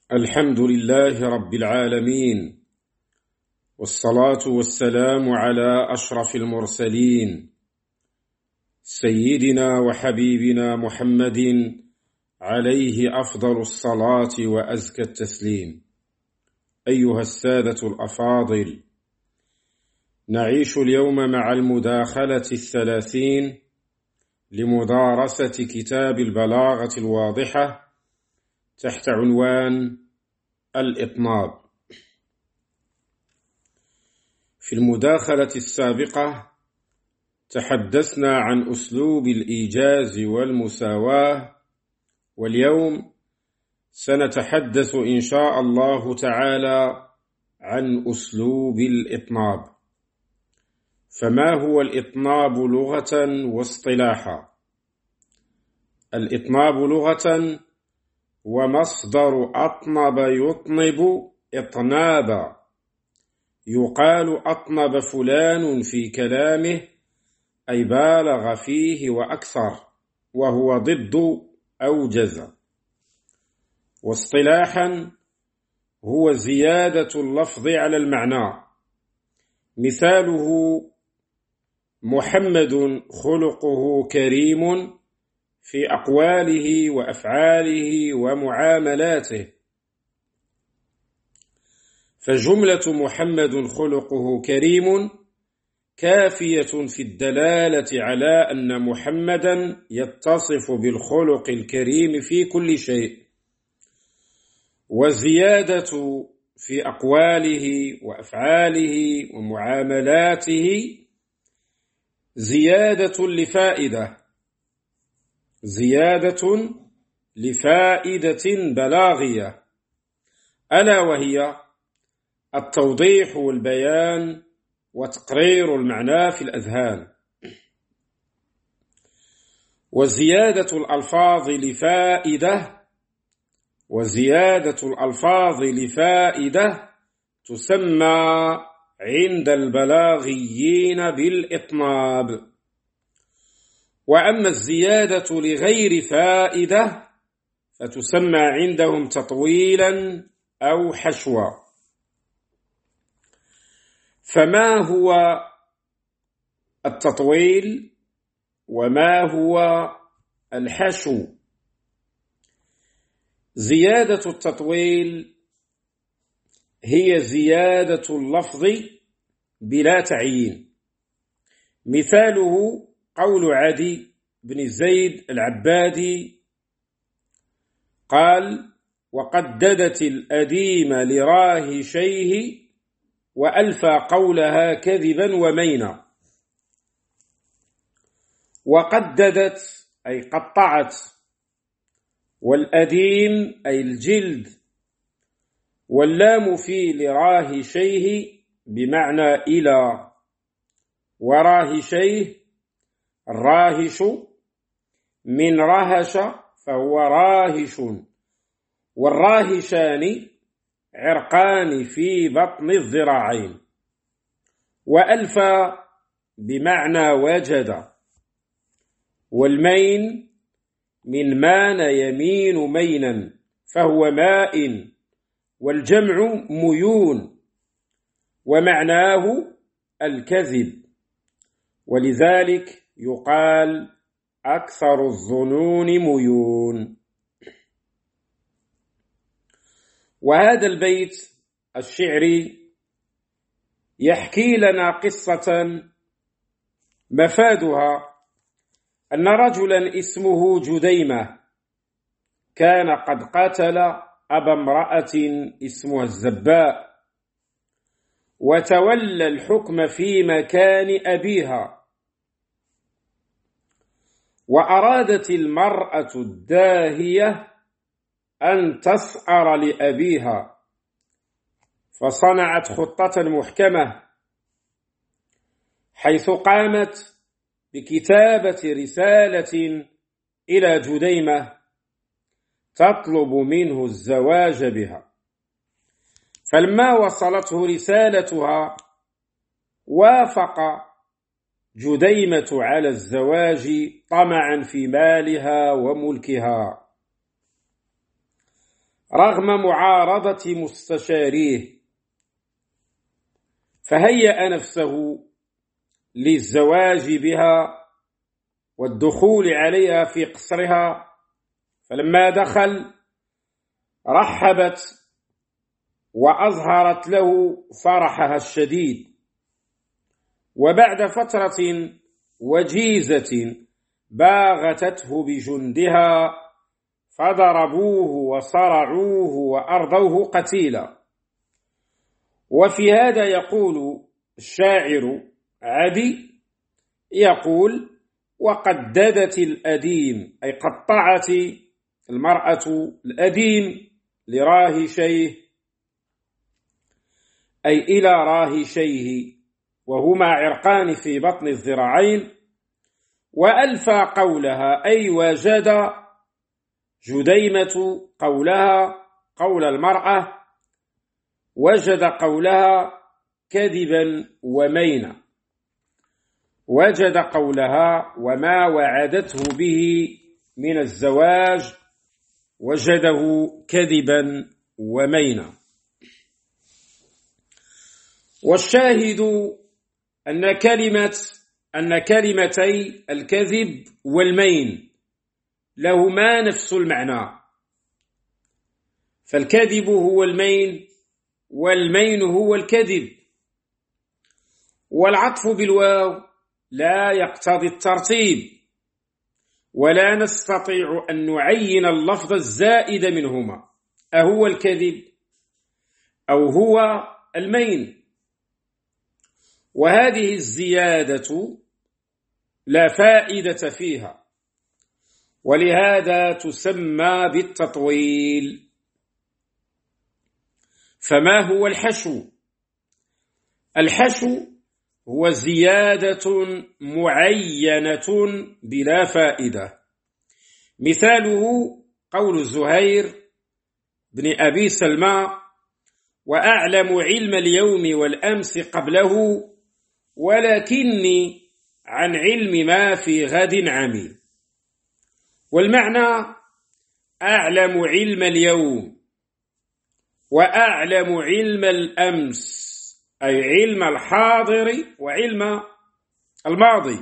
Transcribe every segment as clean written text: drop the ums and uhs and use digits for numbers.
الحمد لله رب العالمين، والصلاة والسلام على أشرف المرسلين سيدنا وحبيبنا محمد عليه أفضل الصلاة وأزكى التسليم. أيها السادة الأفاضل، نعيش اليوم مع المداخلة 30 لمدارسة كتاب البلاغة الواضحة تحت عنوان الإطناب. في المداخلة السابقة تحدثنا عن أسلوب الإيجاز والمساواة، واليوم سنتحدث إن شاء الله تعالى عن أسلوب الإطناب. فما هو الإطناب لغة واصطلاحا؟ الإطناب لغة ومصدر أطنب يطنب إطنابا، يقال أطنب فلان في كلامه أي بالغ فيه وأكثر، وهو ضد أوجز. واصطلاحا هو زيادة اللفظ على المعنى، مثاله محمد خلقه كريم في أقواله وأفعاله ومعاملاته. فجملة محمد خلقه كريم كافية في الدلالة على أن محمدا يتصف بالخلق الكريم في كل شيء، والزيادة في أقواله وأفعاله ومعاملاته زيادة لفائدة بلاغية، ألا وهي التوضيح والبيان وتقرير المعنى في الأذهان. وزيادة الألفاظ لفائدة تسمى عند البلاغيين بالإطناب. وأما الزيادة لغير فائدة فتسمى عندهم تطويلا أو حشوا. فما هو التطويل وما هو الحشو؟ زيادة التطويل هي زيادة اللفظ بلا تعيين، مثاله قول عدي بن زيد العبادي قال: وقددت الأديم لراهشيه وألفى قولها كذبا ومينا. وقددت أي قطعت، والأديم أي الجلد، واللام في لراهشيه بمعنى إلى، وراهشيه الراهش من رهش فهو راهش، والراهشان عرقان في بطن الذراعين. وألفى بمعنى وجد، والمين من مان يمين مينا فهو ماء، والجمع ميون، ومعناه الكذب، ولذلك يقال أكثر الظنون ميون. وهذا البيت الشعري يحكي لنا قصة مفادها أن رجلا اسمه جديمة كان قد قتل أبا امرأة اسمها الزباء، وتولى الحكم في مكان أبيها. وأرادت المرأة الداهية أن تسأر لأبيها، فصنعت خطة محكمة، حيث قامت بكتابة رسالة إلى جديمة تطلب منه الزواج بها. فلما وصلته رسالتها وافق جديمة على الزواج طمعا في مالها وملكها. رغم معارضة مستشاريه، فهيأ نفسه للزواج بها والدخول عليها في قصرها. فلما دخل رحبت وأظهرت له فرحها الشديد، وبعد فترة وجيزة باغتته بجندها فضربوه وصرعوه وأرضوه قتيلا. وفي هذا يقول الشاعر عدي، يقول: وقددت الأديم، أي قطعت المرأة الأديم لراهشيه، أي إلى راهشيه، وهما عرقان في بطن الذراعين. وألفى قولها، أي وجد جديمة قولها، قول المرأة وجد قولها كذبا ومينا، وجد قولها وما وعدته به من الزواج وجده كذبا ومينا. والشاهد أن كلمتي الكذب والمين لهما نفس المعنى، فالكذب هو المين والمين هو الكذب، والعطف بالواو لا يقتضي الترتيب، ولا نستطيع أن نعين اللفظ الزائد منهما، أهو الكذب أو هو المين. وهذه الزيادة لا فائدة فيها، ولهذا تسمى بالتطويل. فما هو الحشو؟ الحشو هو زيادة معينة بلا فائدة. مثاله قول زهير بن أبي سلمى: وأعلم علم اليوم والأمس قبله، ولكني عن علم ما في غد عمي. والمعنى: أعلم علم اليوم وأعلم علم الأمس، أي علم الحاضر وعلم الماضي،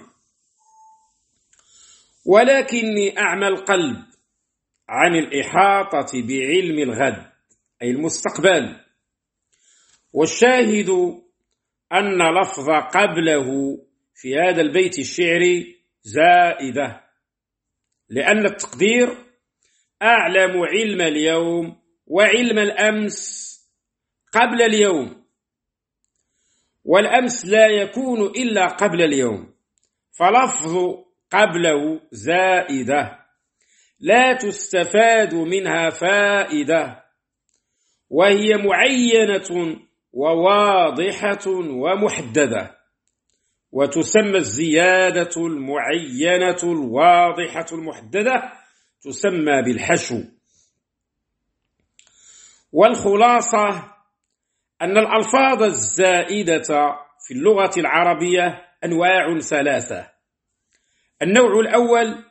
ولكني أعمى القلب عن الإحاطة بعلم الغد، أي المستقبل. والشاهد أن لفظ قبله في هذا البيت الشعري زائدة، لأن التقدير أعلم علم اليوم وعلم الأمس قبل اليوم، والأمس لا يكون إلا قبل اليوم، فلفظ قبله زائدة لا تستفاد منها فائدة، وهي معينة وواضحة ومحددة، وتسمى الزيادة المعينة الواضحة المحددة تسمى بالحشو. والخلاصة أن الألفاظ الزائدة في اللغة العربية أنواع ثلاثة. النوع الأول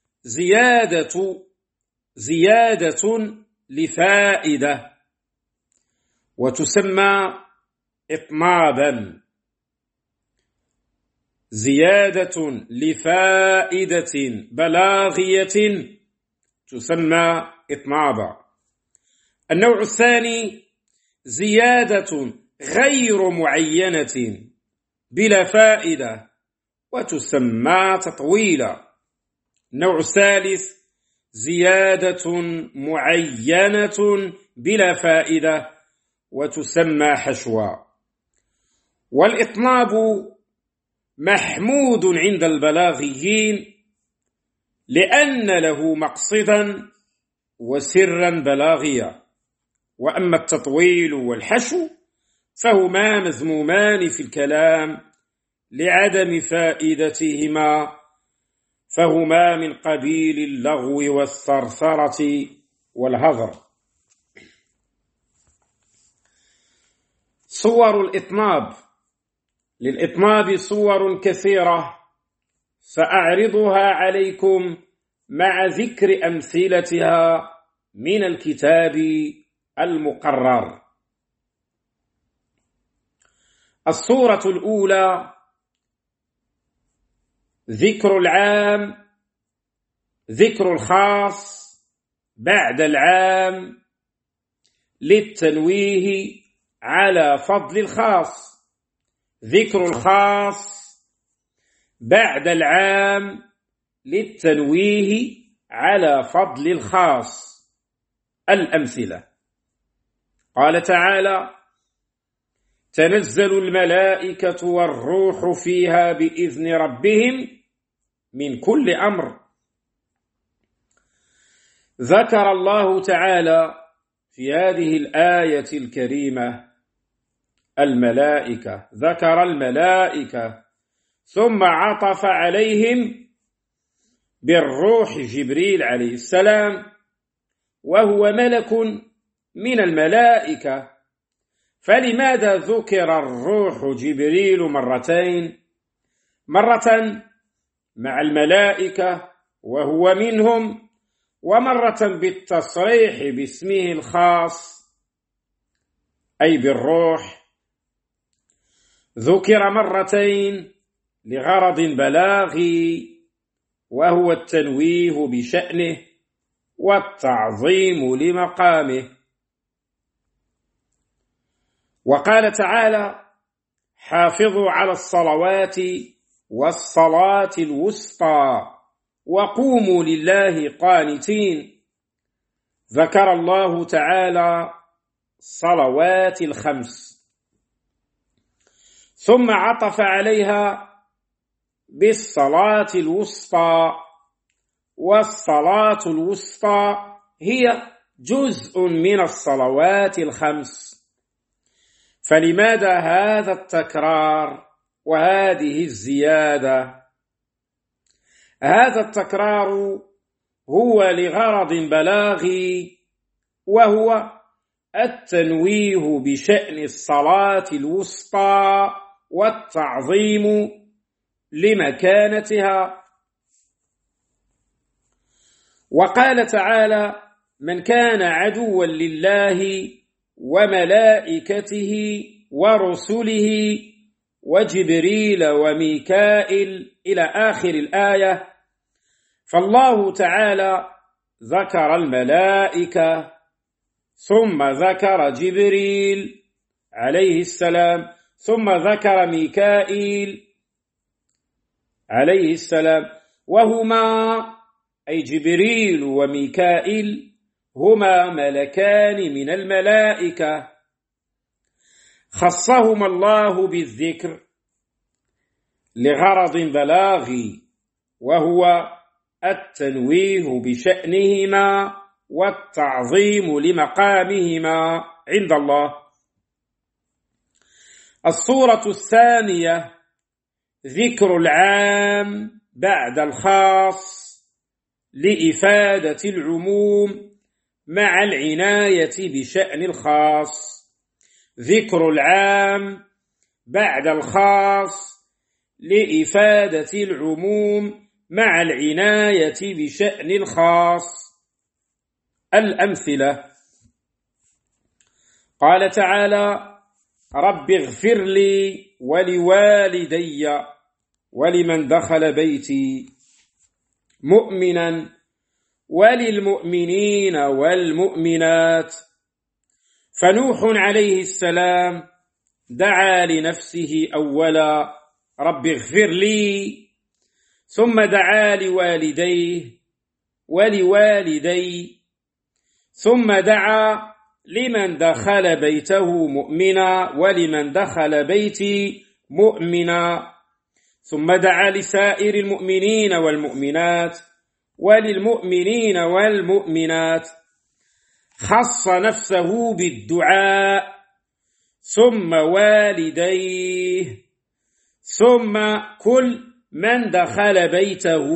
زيادة لفائدة، وتسمى إطنابا. زيادة لفائدة بلاغية تسمى إطنابا. النوع الثاني زيادة غير معينة بلا فائدة وتسمى تطويلا. النوع الثالث زيادة معينة بلا فائدة وتسمى حشوا. والإطناب محمود عند البلاغيين لأن له مقصدا وسرا بلاغيا، وأما التطويل والحشو فهما مذمومان في الكلام لعدم فائدتهما، فهما من قبيل اللغو والثرثرة والهذر. صور الإطناب: للإطناب صور كثيرة سأعرضها عليكم مع ذكر أمثلتها من الكتاب المقرر. الصورة الأولى ذكر العام، ذكر الخاص بعد العام للتنويه على فضل الخاص، ذكر الخاص بعد العام للتنويه على فضل الخاص. الأمثلة: قال تعالى: تنزل الملائكة والروح فيها بإذن ربهم من كل أمر. ذكر الله تعالى في هذه الآية الكريمة الملائكة، ذكر الملائكة ثم عطف عليهم بالروح جبريل عليه السلام، وهو ملك من الملائكة، فلماذا ذكر الروح جبريل مرتين؟ مرة مع الملائكة وهو منهم، ومرة بالتصريح باسمه الخاص أي بالروح. ذكر مرتين لغرض بلاغي، وهو التنويه بشأنه والتعظيم لمقامه. وقال تعالى: حافظوا على الصلوات والصلاة الوسطى وقوموا لله قانتين. ذكر الله تعالى الصلوات الخمس، ثم عطف عليها بالصلاة الوسطى، والصلاة الوسطى هي جزء من الصلوات الخمس. فلماذا هذا التكرار وهذه الزيادة؟ هذا التكرار هو لغرض بلاغي، وهو التنويه بشأن الصلاة الوسطى والتعظيم لمكانتها. وقال تعالى: من كان عدوا لله وملائكته ورسله وجبريل وميكائيل إلى آخر الآية. فالله تعالى ذكر الملائكة، ثم ذكر جبريل عليه السلام، ثم ذكر ميكائيل عليه السلام، وهما أي جبريل وميكائيل هما ملكان من الملائكة، خصهما الله بالذكر لغرض بلاغي، وهو التنويه بشأنهما والتعظيم لمقامهما عند الله. الصورة الثانية ذكر العام بعد الخاص لإفادة العموم مع العناية بشأن الخاص. ذكر العام بعد الخاص لإفادة العموم مع العناية بشأن الخاص. الأمثلة: قال تعالى: رب اغفر لي ولوالدي ولمن دخل بيتي مؤمنا وللمؤمنين والمؤمنات. فنوح عليه السلام دعا لنفسه أولا: رب اغفر لي، ثم دعا لوالديه ولوالدي، ثم دعا لمن دخل بيته مؤمنا ولمن دخل بيتي مؤمنا، ثم دعا لسائر المؤمنين والمؤمنات وللمؤمنين والمؤمنات. خص نفسه بالدعاء، ثم والديه، ثم كل من دخل بيته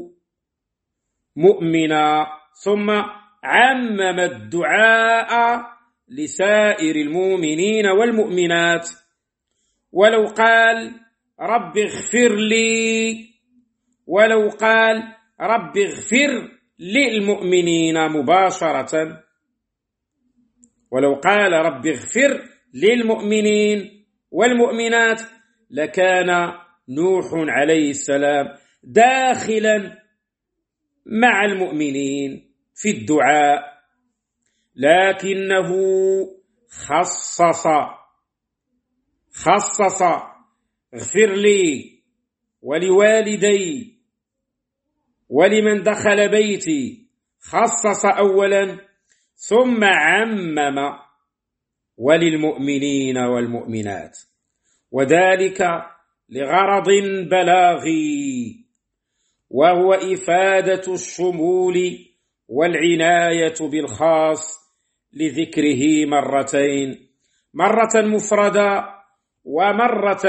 مؤمنا، ثم عمم الدعاء لسائر المؤمنين والمؤمنات. ولو قال رب اغفر لي، ولو قال رب اغفر للمؤمنين مباشرة، ولو قال رب اغفر للمؤمنين والمؤمنات لكان نوح عليه السلام داخلا مع المؤمنين في الدعاء، لكنه خصص اغفر لي ولوالدي ولمن دخل بيتي، خصص أولا ثم عمم وللمؤمنين والمؤمنات، وذلك لغرض بلاغي، وهو إفادة الشمول والعناية بالخاص لذكره مرتين، مرة مفردة ومرة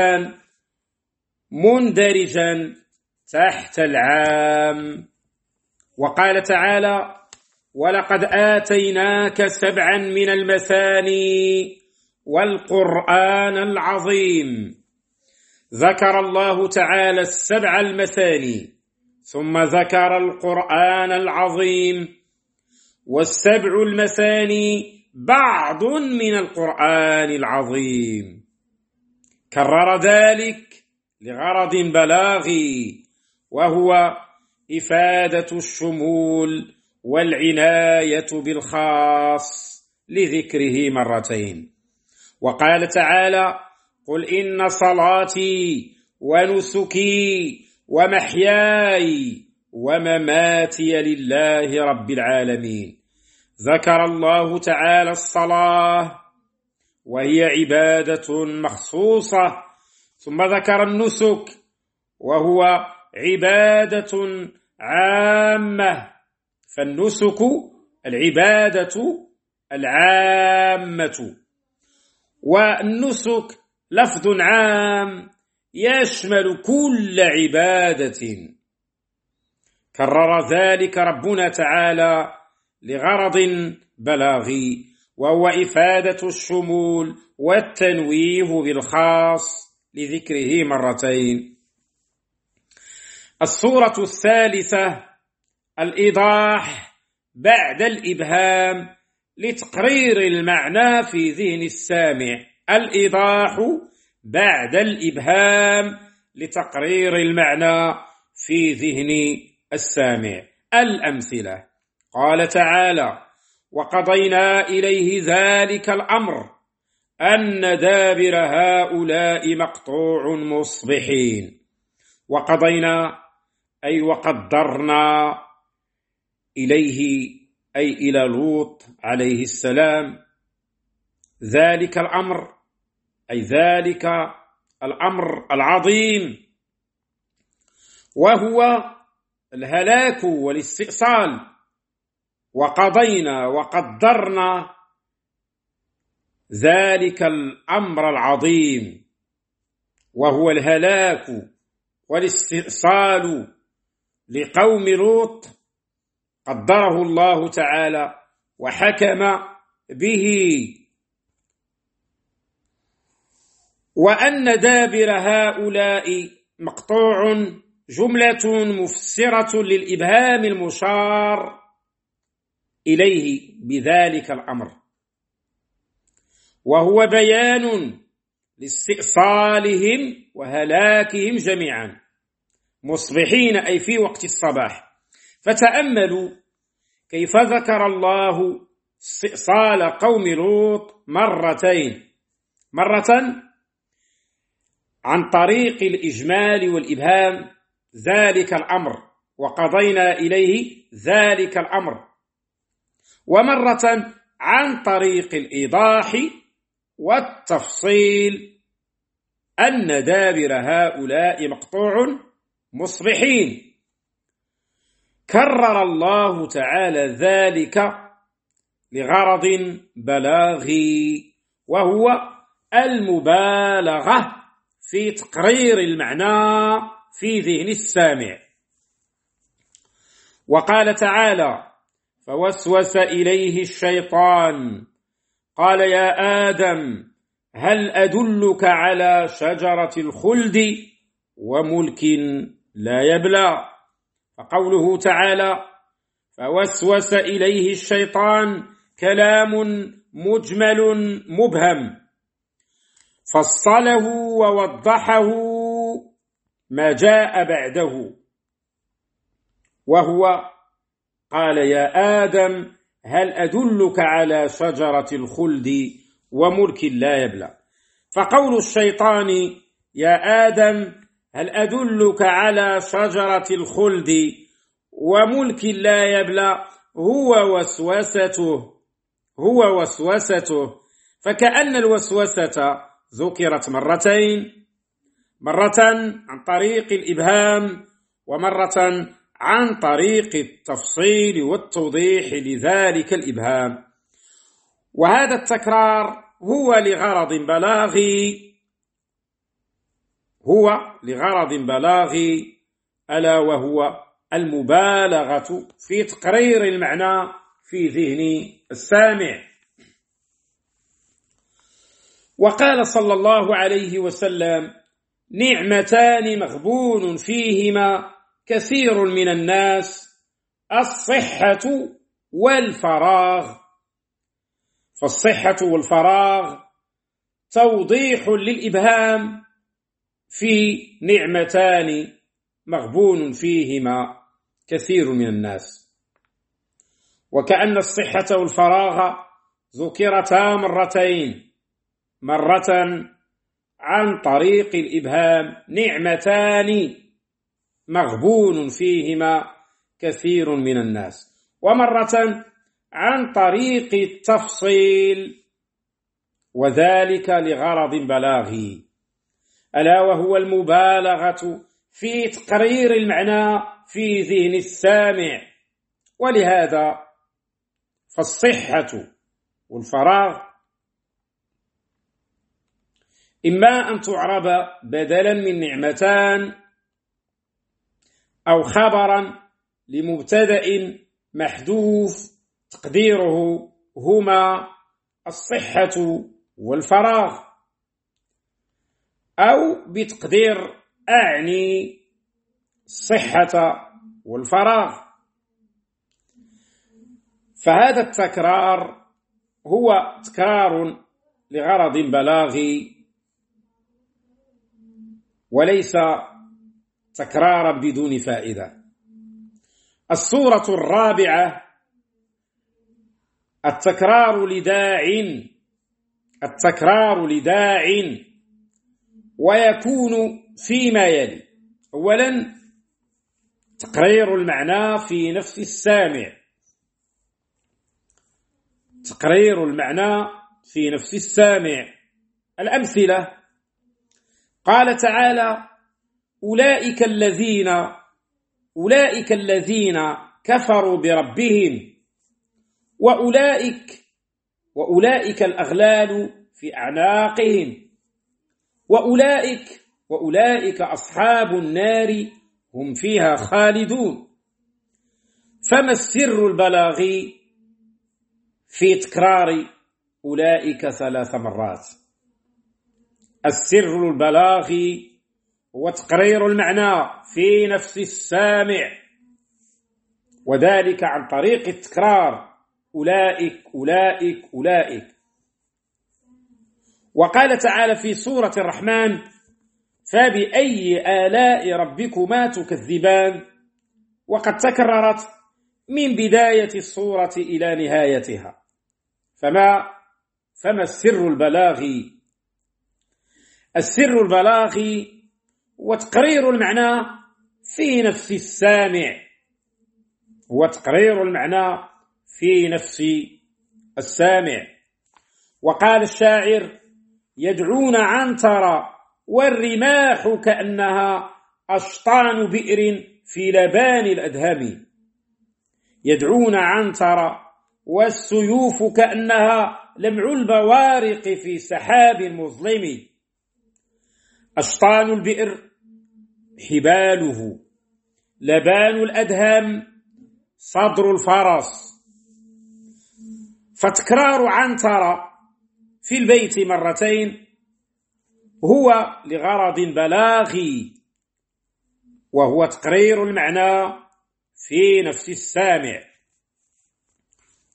مندرجا تحت العام. وقال تعالى: ولقد آتيناك 7 من المثاني والقرآن العظيم. ذكر الله تعالى 7 المثاني ثم ذكر القرآن العظيم، والسبع المثاني بعض من القرآن العظيم، كرر ذلك لغرض بلاغي، وهو إفادة الشمول والعناية بالخاص لذكره مرتين. وقال تعالى: قل إن صلاتي ونسكي ومحياي ومماتي لله رب العالمين. ذكر الله تعالى الصلاة وهي عبادة مخصوصة، ثم ذكر النسك وهو عبادة عامة، فالنسك العبادة العامة، والنسك لفظ عام يشمل كل عبادة، كرر ذلك ربنا تعالى لغرض بلاغي، وهو إفادة الشمول والتنويه بالخاص لذكره مرتين. الصورة الثالثة الإيضاح بعد الإبهام لتقرير المعنى في ذهن السامع. الإيضاح بعد الإبهام لتقرير المعنى في ذهن السامع. الأمثلة: قال تعالى: وقضينا إليه ذلك الأمر أن دابر هؤلاء مقطوع مصبحين. وقضينا أي وقدرنا إليه أي إلى لوط عليه السلام ذلك الأمر، أي ذلك الأمر العظيم، وهو الهلاك والاستئصال. وقضينا وقدرنا ذلك الأمر العظيم وهو الهلاك والاستئصال لقوم لوط، قدره الله تعالى وحكم به. وأن دابر هؤلاء مقطوع جملة مفسرة للإبهام المشار إليه بذلك الأمر، وهو بيان لاستئصالهم وهلاكهم جميعا مصبحين، أي في وقت الصباح. فتأملوا كيف ذكر الله استئصال قوم لوط مرتين، مرة عن طريق الإجمال والإبهام ذلك الأمر وقضينا إليه ذلك الأمر، ومرة عن طريق الإيضاح والتفصيل أن دابر هؤلاء مقطوع مصبحين. كرر الله تعالى ذلك لغرض بلاغي، وهو المبالغة في تقرير المعنى في ذهن السامع. وقال تعالى: فوسوس إليه الشيطان قال يا آدم هل أدلك على شجرة الخلد وملك لا يبلى. فقوله تعالى: فوسوس إليه الشيطان كلام مجمل مبهم، فصله ووضحه ما جاء بعده، وهو قال: يا آدم هل أدلك على شجرة الخلد وملك لا يبلى. فقول الشيطان يا آدم هل أدلك على شجرة الخلد وملك لا يبلى هو وسوسته، فكأن الوسوسة ذكرت مرتين، مرة عن طريق الإبهام ومرة عن طريق التفصيل والتوضيح لذلك الإبهام. وهذا التكرار هو لغرض بلاغي ألا وهو المبالغة في تقرير المعنى في ذهن السامع. وقال صلى الله عليه وسلم: نعمتان مغبون فيهما كثير من الناس، الصحة والفراغ. فالصحة والفراغ توضيح للإبهام في نعمتان مغبون فيهما كثير من الناس، وكأن الصحة والفراغ ذكرتا مرتين، مرة عن طريق الإبهام نعمتان مغبون فيهما كثير من الناس، ومرة عن طريق التفصيل، وذلك لغرض بلاغي ألا وهو المبالغة في تقرير المعنى في ذهن السامع. ولهذا فالصحة والفراغ إما أن تعرب بدلا من نعمتان أو خبرا لمبتدأ محذوف تقديره هما الصحة والفراغ، أو بتقدير أعني الصحة والفراغ. فهذا التكرار هو تكرار لغرض بلاغي وليس تكرارا بدون فائدة. الصورة الرابعة التكرار لداع، ويكون فيما يلي: أولا تقرير المعنى في نفس السامع، الأمثلة: قال تعالى: أولئك الذين كفروا بربهم وأولئك الأغلال في أعناقهم وأولئك أصحاب النار هم فيها خالدون. فما السر البلاغي في تكرار أولئك 3 مرات؟ السر البلاغي هو تقرير المعنى في نفس السامع، وذلك عن طريق التكرار: أولئك. وقال تعالى في سورة الرحمن: فبأي آلاء ربكما تكذبان، وقد تكررت من بداية السورة إلى نهايتها. فما السر البلاغي؟ السر البلاغي وتقرير المعنى في نفس السامع. وقال الشاعر: يدعون عنتر والرماح كأنها أشطان بئر في لبان الأدهم. يدعون عنتر والسيوف كأنها لمع البوارق في سحاب مظلم. أشطان البئر حباله، لبان الأدهم صدر الفرس. فتكرار عنتر في البيت مرتين هو لغرض بلاغي، وهو تقرير المعنى في نفس السامع.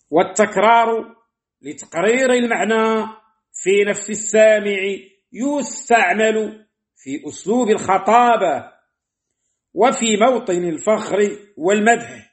والتكرار لتقرير المعنى في نفس السامع يستعمل في أسلوب الخطابة وفي موطن الفخر والمدح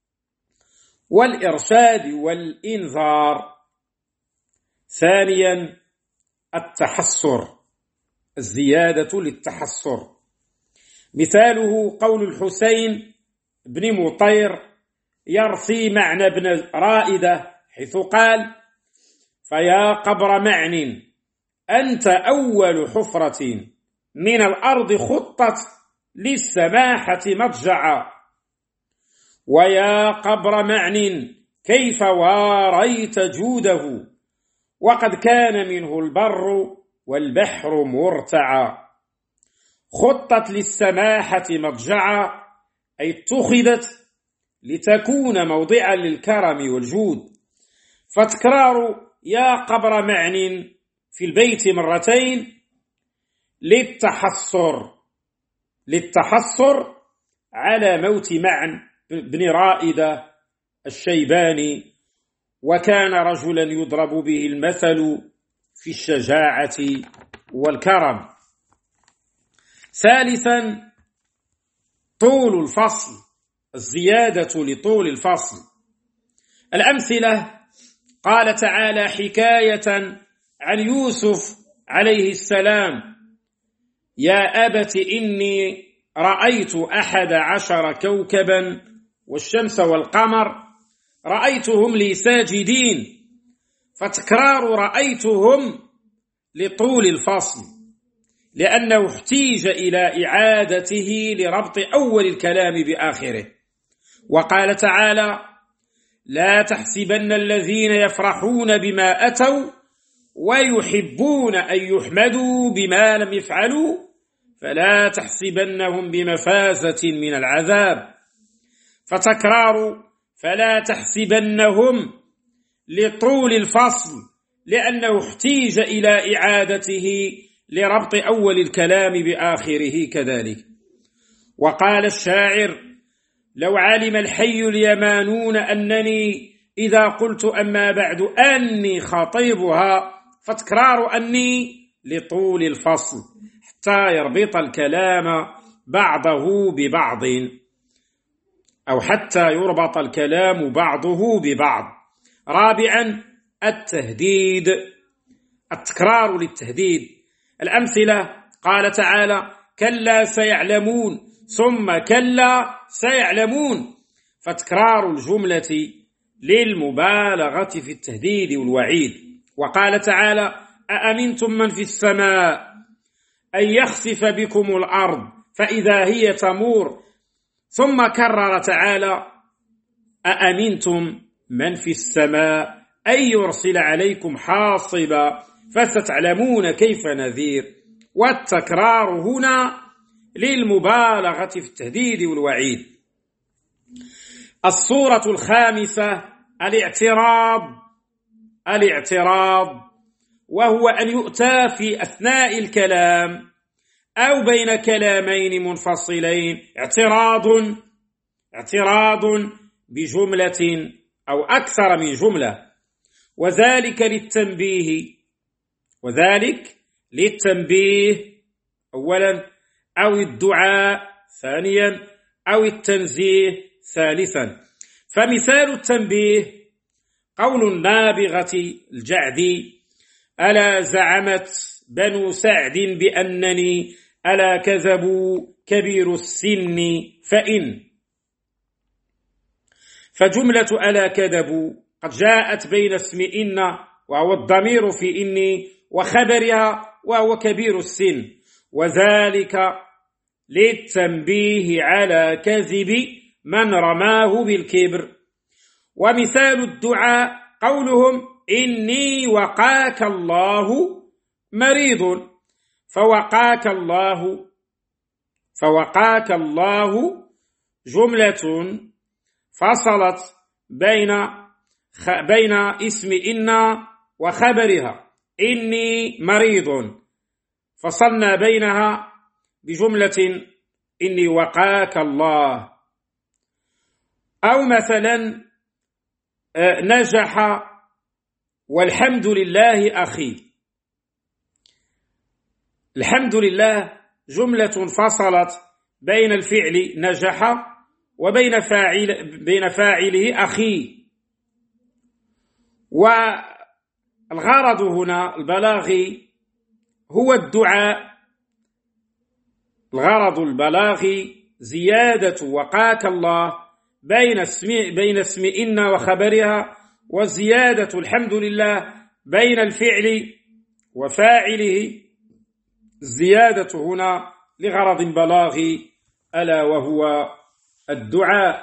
والإرشاد والإنذار. ثانيا التحسر، الزيادة للتحسر. مثاله قول الحسين بن مطير يرثي معنى ابن رائدة حيث قال: فيا قبر معن أنت أول حفرة من الأرض خطت للسماحة مضجعا، ويا قبر معن كيف واريت جوده وقد كان منه البر والبحر مرتعا. خطت للسماحة مضجعا أي اتخذت لتكون موضعا للكرم والجود. فتكرار يا قبر معن في البيت مرتين للتحسر على موت معن بن رائدة الشيباني، وكان رجلا يضرب به المثل في الشجاعة والكرم. ثالثا طول الفصل، الزيادة لطول الفصل. الأمثلة: قال تعالى حكاية عن يوسف عليه السلام: يا أبت إني رأيت 11 كوكبا والشمس والقمر رأيتهم لي ساجدين. فتكرار رأيتهم لطول الفصل لأنه احتيج إلى إعادته لربط أول الكلام بآخره. وقال تعالى: لا تحسبن الذين يفرحون بما أتوا ويحبون أن يحمدوا بما لم يفعلوا فلا تحسبنهم بمفازة من العذاب. فتكرار فلا تحسبنهم لطول الفصل لأنه احتيج إلى إعادته لربط أول الكلام بآخره كذلك. وقال الشاعر: لو علم الحي اليمانون أنني إذا قلت أما بعد أني خطيبها. فتكرار أني لطول الفصل حتى يربط الكلام بعضه ببعض، أو حتى يربط الكلام بعضه ببعض. رابعا التهديد، التكرار للتهديد. الأمثلة: قال تعالى: كلا سيعلمون ثم كلا سيعلمون. فتكرار الجملة للمبالغة في التهديد والوعيد. وقال تعالى: أأمنتم من في السماء أن يخسف بكم الأرض فإذا هي تمور. ثم كرر تعالى: أأمنتم من في السماء أن يرسل عليكم حاصبا فستعلمون كيف نذير. والتكرار هنا للمبالغة في التهديد والوعيد. الصورة الخامسة الاعتراض، وهو أن يؤتى في أثناء الكلام أو بين كلامين منفصلين اعتراض بجملة أو أكثر من جملة، وذلك للتنبيه أولا، أو الدعاء ثانيا، أو التنزيه ثالثا. فمثال التنبيه قول النابغة الجعدي: ألا زعمت بنو سعد بأنني ألا كذبوا كبير السن فإن. فجملة ألا كذبوا قد جاءت بين اسم إن وهو الضمير في إني وخبرها وهو كبير السن، وذلك للتنبيه على كذب من رماه بالكبر. ومثال الدعاء قولهم: إني وقاك الله مريض. فوقاك الله جملة فصلت بين اسم إن وخبرها إني مريض، فصلنا بينها بجملة إني وقاك الله. أو مثلا نجح والحمد لله أخي. الحمد لله جملة فصلت بين الفعل نجح وبين فاعله أخي. والغرض هنا البلاغي هو الدعاء. الغرض البلاغي زيادة وقاك الله بين اسم إن وخبرها، وزيادة الحمد لله بين الفعل وفاعله. الزيادة هنا لغرض بلاغي ألا وهو الدعاء.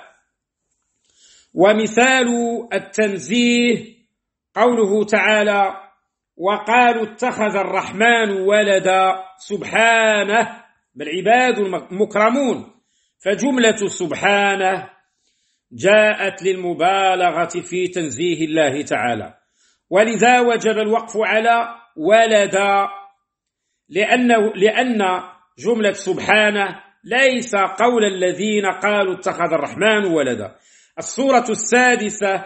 ومثال التنزيه قوله تعالى: وقالوا اتخذ الرحمن ولدا سبحانه، بل عباد مكرمون. فجملة سبحانه جاءت للمبالغة في تنزيه الله تعالى، ولذا وجب الوقف على ولدا، لأن جملة سبحانه ليس قول الذين قالوا اتخذ الرحمن ولدا. الصورة السادسة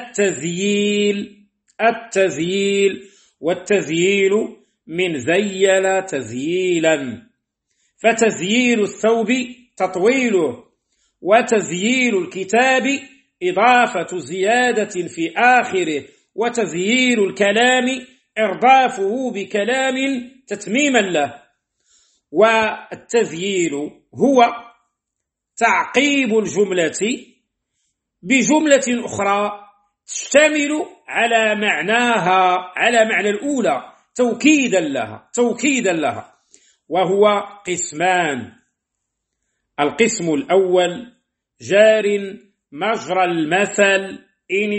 التزييل، والتزييل من زيل تزييلا، فتزييل الثوب تطويله، وتزييل الكتاب إضافة زيادة في آخره، وتزييل الكلام إردافه بكلام تتميما له. والتزييل هو تعقيب الجملة بجملة أخرى تشتمل على معنى الأولى توكيدا لها، وهو قسمان. القسم الأول جار مجرى المثل إن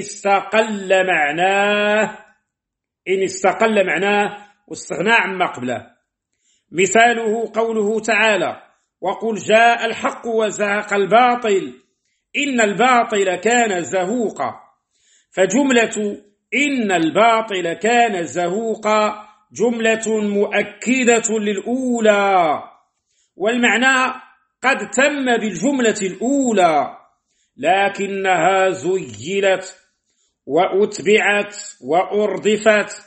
استقل معناه واستغنى عما قبله. مثاله قوله تعالى: وقل جاء الحق وزهق الباطل إن الباطل كان زهوقا. فجملة إن الباطل كان زهوقا جملة مؤكدة للأولى، والمعنى قد تم بالجملة الأولى، لكنها زيلت وأتبعت وأردفت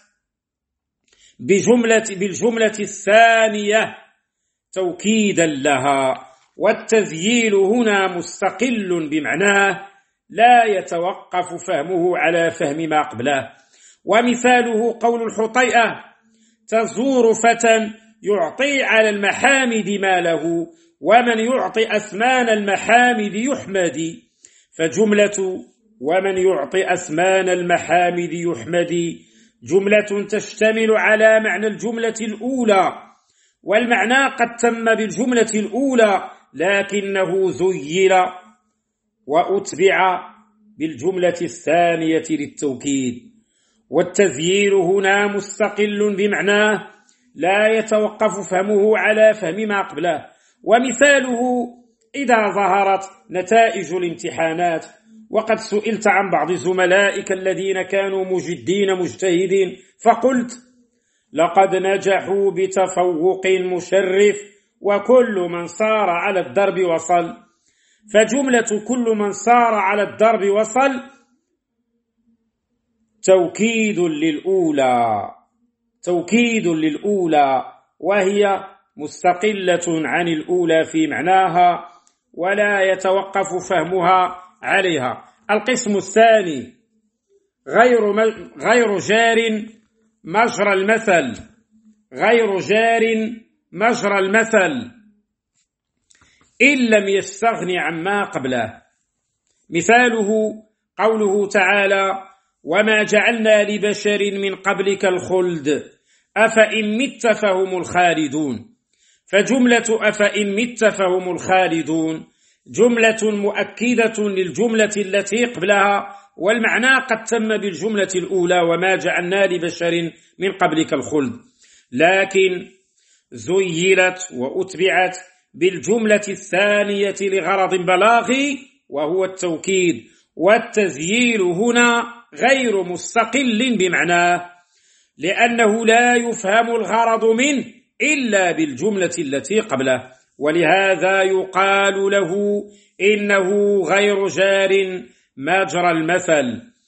بالجملة الثانية توكيدا لها. والتذييل هنا مستقل بمعناه لا يتوقف فهمه على فهم ما قبله. ومثاله قول الحطيئة: تزور فتى يعطي على المحامد ما له، ومن يعطي أثمان المحامد يحمد. فجملة ومن يعطي أثمان المحامد يحمد جملة تشتمل على معنى الجملة الأولى، والمعنى قد تم بالجملة الأولى لكنه زيل وأتبع بالجملة الثانية للتوكيد. والتذييل هنا مستقل بمعناه لا يتوقف فهمه على فهم ما قبله. ومثاله إذا ظهرت نتائج الامتحانات، وقد سئلت عن بعض زملائك الذين كانوا مجدين مجتهدين فقلت: لقد نجحوا بتفوق مشرف وكل من صار على الدرب وصل. فجملة كل من صار على الدرب وصل توكيد للأولى، وهي مستقلة عن الأولى في معناها ولا يتوقف فهمها عليها. القسم الثاني غير جار مجرى المثل إن لم يستغن عما قبله. مثاله قوله تعالى: وما جعلنا لبشر من قبلك الخلد أفإن مت فهم الخالدون. فجملة أفإن مت فهم الخالدون جملة مؤكدة للجملة التي قبلها، والمعنى قد تم بالجملة الأولى: وما جعلنا لبشر من قبلك الخلد، لكن زيلت وأتبعت بالجملة الثانية لغرض بلاغي وهو التوكيد. والتزييل هنا غير مستقل بمعناه، لأنه لا يفهم الغرض منه إلا بالجملة التي قبله، ولهذا يقال له إنه غير جار مجرى المثل.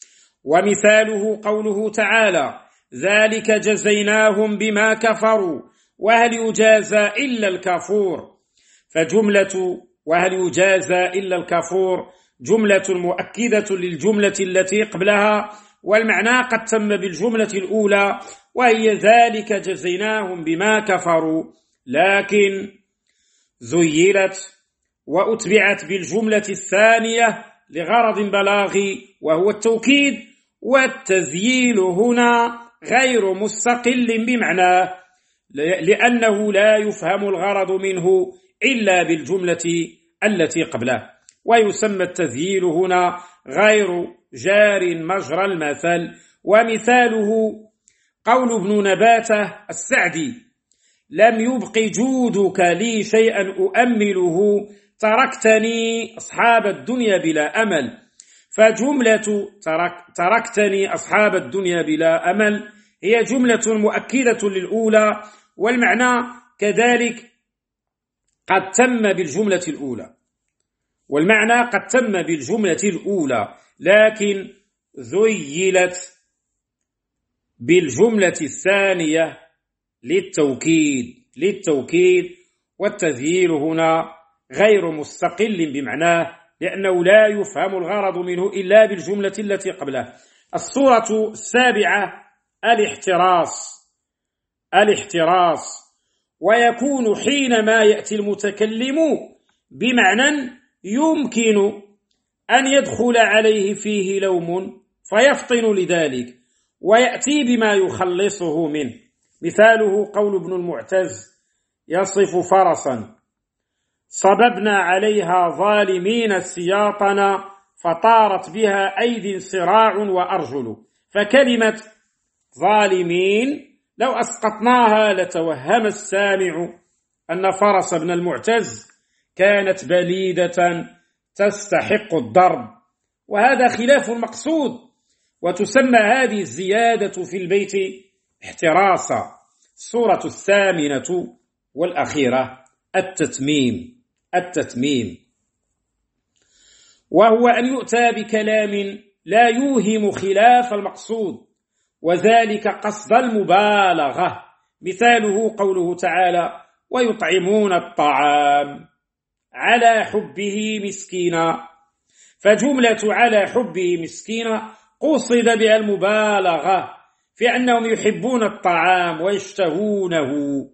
ومثاله قوله تعالى: ذلك جزيناهم بما كفروا وهل يجازى إلا الكفور. فجملة وهل يجازى إلا الكفور جملة مؤكدة للجملة التي قبلها، والمعنى قد تم بالجملة الأولى وهي ذلك جزيناهم بما كفروا، لكن زيلت وأتبعت بالجملة الثانية لغرض بلاغي وهو التوكيد، والتذييل هنا غير مستقل بمعناه، لأنه لا يفهم الغرض منه إلا بالجملة التي قبله. ويسمى التذييل هنا غير جار مجرى المثل. ومثاله قول ابن نباتة السعدي: لم يبق جودك لي شيئا أؤمله تركتني أصحاب الدنيا بلا أمل. فجملة تركتني أصحاب الدنيا بلا أمل هي جملة مؤكدة للأولى، والمعنى كذلك قد تم بالجملة الأولى، لكن ذيلت بالجملة الثانية للتوكيد، والتذييل هنا غير مستقل بمعناه، لأنه لا يفهم الغرض منه إلا بالجملة التي قبله. الصورة السابعة الاحتراس، ويكون حينما يأتي المتكلم بمعنى يمكن أن يدخل عليه فيه لوم فيفطن لذلك ويأتي بما يخلصه منه. مثاله قول ابن المعتز يصف فرسا: صببنا عليها ظالمين سياطنا فطارت بها أيدي صراع وأرجل. فكلمة ظالمين لو أسقطناها لتوهم السامع أن فرس ابن المعتز كانت بليدة تستحق الضرب، وهذا خلاف المقصود، وتسمى هذه الزيادة في البيت احتراسا. الصورة الثامنة والأخيرة التتميم، وهو أن يؤتى بكلام لا يوهم خلاف المقصود، وذلك قصد المبالغة. مثاله قوله تعالى: ويطعمون الطعام على حبه مسكينا. فجملة على حبه مسكينا قصد بها المبالغة في أنهم يحبون الطعام ويشتهونه.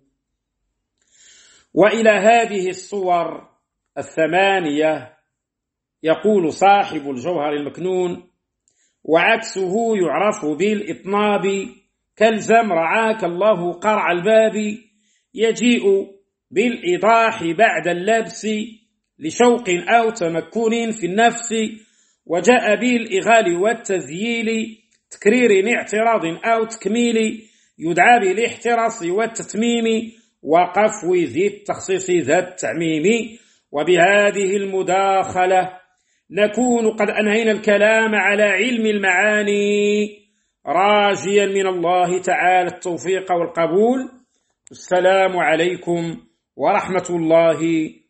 وإلى هذه الصور الثمانية يقول صاحب الجوهر المكنون: وعكسه يعرف بالإطناب، كالزم رعاك الله قرع الباب، يجيء بالإيضاح بعد اللبس لشوق أو تمكن في النفس، وجاء بالإغال والتذييل تكرير اعتراض أو تكميل، يدعى بالاحتراس والتتميم وقفو ذي التخصيص ذا التعميم. وبهذه المداخلة نكون قد أنهينا الكلام على علم المعاني، راجيا من الله تعالى التوفيق والقبول. السلام عليكم ورحمة الله